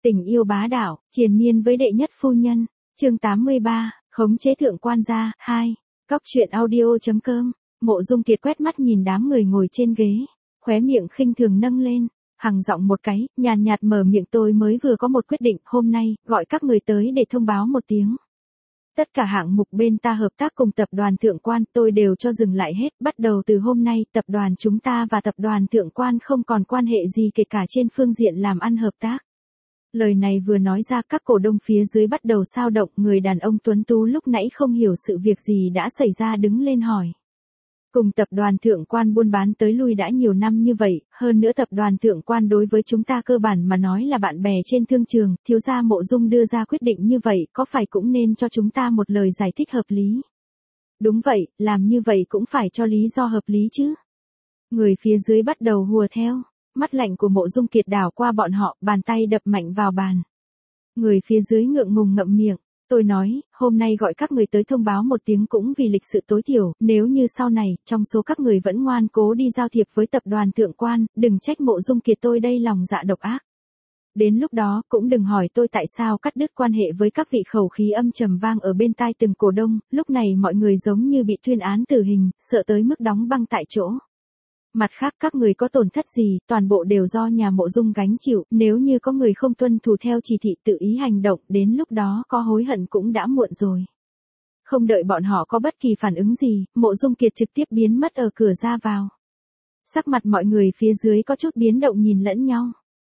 Tình yêu bá đạo, triền miên với đệ nhất phu nhân. Chương 83, khống chế thượng quan gia, 2. Cóc truyện audio.com. Mộ Dung Kiệt quét mắt nhìn đám người ngồi trên ghế, khóe miệng khinh thường nâng lên, hằng giọng một cái, nhàn nhạt mở miệng, tôi mới vừa có một quyết định, hôm nay, gọi các người tới để thông báo một tiếng. Tất cả hạng mục bên ta hợp tác cùng tập đoàn Thượng Quan tôi đều cho dừng lại hết, bắt đầu từ hôm nay, tập đoàn chúng ta và tập đoàn Thượng Quan không còn quan hệ gì kể cả trên phương diện làm ăn hợp tác. Lời này vừa nói ra, các cổ đông phía dưới bắt đầu xao động, người đàn ông tuấn tú lúc nãy không hiểu sự việc gì đã xảy ra đứng lên hỏi. Cùng tập đoàn Thượng Quan buôn bán tới lui đã nhiều năm như vậy, hơn nữa tập đoàn Thượng Quan đối với chúng ta cơ bản mà nói là bạn bè trên thương trường, thiếu gia Mộ Dung đưa ra quyết định như vậy, có phải cũng nên cho chúng ta một lời giải thích hợp lý? Đúng vậy, làm như vậy cũng phải cho lý do hợp lý chứ. Người phía dưới bắt đầu hùa theo, mắt lạnh của Mộ Dung Kiệt đảo qua bọn họ, bàn tay đập mạnh vào bàn. Người phía dưới ngượng ngùng ngậm miệng. Tôi nói, hôm nay gọi các người tới thông báo một tiếng cũng vì lịch sự tối thiểu, nếu như sau này, trong số các người vẫn ngoan cố đi giao thiệp với tập đoàn Thượng Quan, đừng trách Mộ Dung Kiệt tôi đây lòng dạ độc ác. Đến lúc đó, cũng đừng hỏi tôi tại sao cắt đứt quan hệ với các vị. Khẩu khí âm trầm vang ở bên tai từng cổ đông, lúc này mọi người giống như bị tuyên án tử hình, sợ tới mức đóng băng tại chỗ. Mặt khác các người có tổn thất gì, toàn bộ đều do nhà Mộ Dung gánh chịu, nếu như có người không tuân thủ theo chỉ thị tự ý hành động, đến lúc đó có hối hận cũng đã muộn rồi. Không đợi bọn họ có bất kỳ phản ứng gì, Mộ Dung Kiệt trực tiếp biến mất ở cửa ra vào. Sắc mặt mọi người phía dưới có chút biến động nhìn lẫn nhau.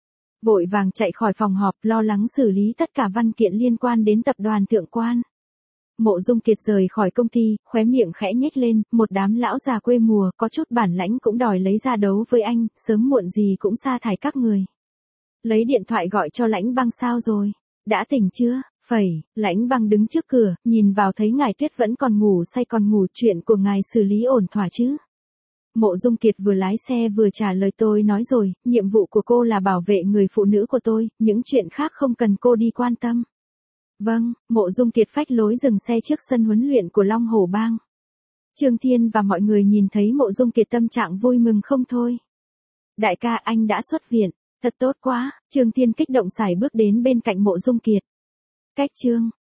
Vội vàng chạy khỏi phòng họp, lo lắng xử lý tất cả văn kiện liên quan đến tập đoàn Thượng Quan. Mộ Dung Kiệt rời khỏi công ty, khóe miệng khẽ nhếch lên, một đám lão già quê mùa, có chút bản lãnh cũng đòi lấy ra đấu với anh, sớm muộn gì cũng sa thải các người. Lấy điện thoại gọi cho Lãnh Băng sao rồi? Đã tỉnh chưa? Phẩy, Lãnh Băng đứng trước cửa, nhìn vào thấy ngài Tuyết vẫn còn ngủ say, còn ngủ, chuyện của ngài xử lý ổn thỏa chứ? Mộ Dung Kiệt vừa lái xe vừa trả lời, tôi nói rồi, nhiệm vụ của cô là bảo vệ người phụ nữ của tôi, những chuyện khác không cần cô đi quan tâm. Vâng, Mộ Dung Kiệt phách lối dừng xe trước sân huấn luyện của Long Hổ Bang. Trương Thiên và mọi người nhìn thấy Mộ Dung Kiệt tâm trạng vui mừng không thôi. Đại ca, anh đã xuất viện, thật tốt quá. Trương Thiên kích động sải bước đến bên cạnh Mộ Dung Kiệt. Cách Trương,